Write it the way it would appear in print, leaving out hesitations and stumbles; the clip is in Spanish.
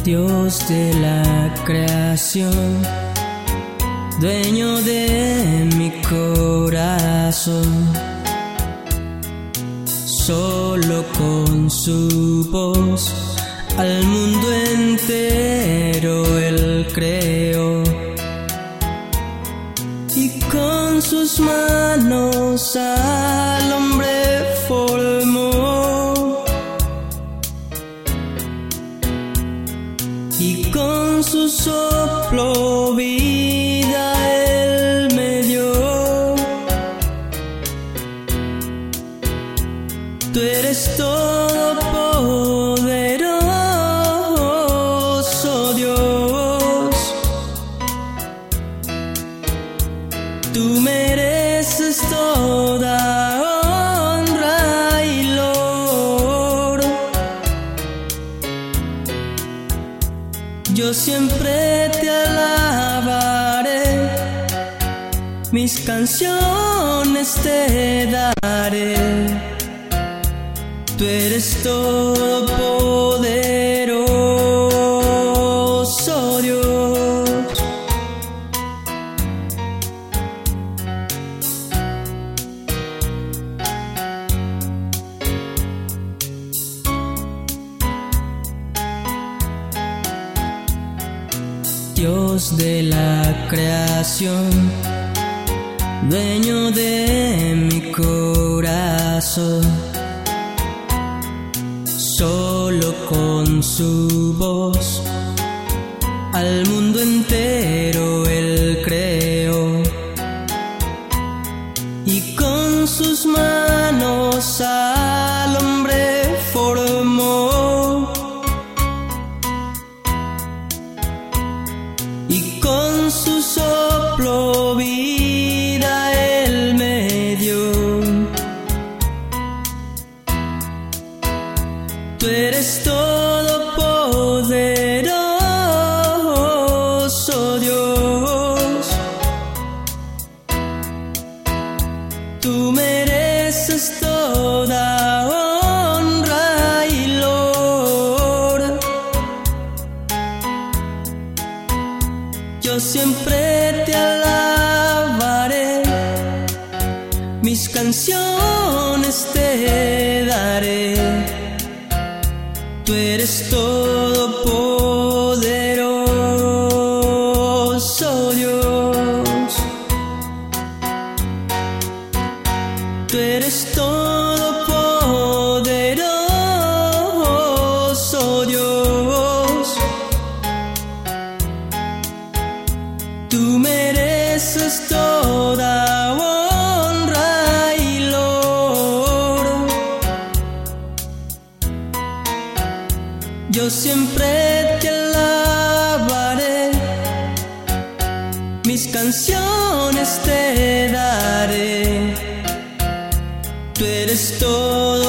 Dios de la creación, dueño de mi corazón. Solo con su voz al mundo entero Él creó, y con sus manos al hombre formó, y con su soplo vida Él me dio. Tú eres todopoderoso Dios, tú mereces toda honra y loor. Yo siempre te alabaré, mis canciones te daré. Tú eres todopoderoso Dios. Dios de la creación, dueño de mi corazón. Solo con su voz al mundo entero Él creó, y con sus manos al hombre formó, y con su soplo vida Él me dio. Tú eres todopoderoso Dios, tú mereces toda honra y loor. Yo siempre te alabaré, mis canciones te daré. Tú eres todopoderoso Dios, tú eres todopoderoso Dios, tú mereces toda honra y loor. Yo siempre te alabaré, mis canciones te daré. Tú eres todo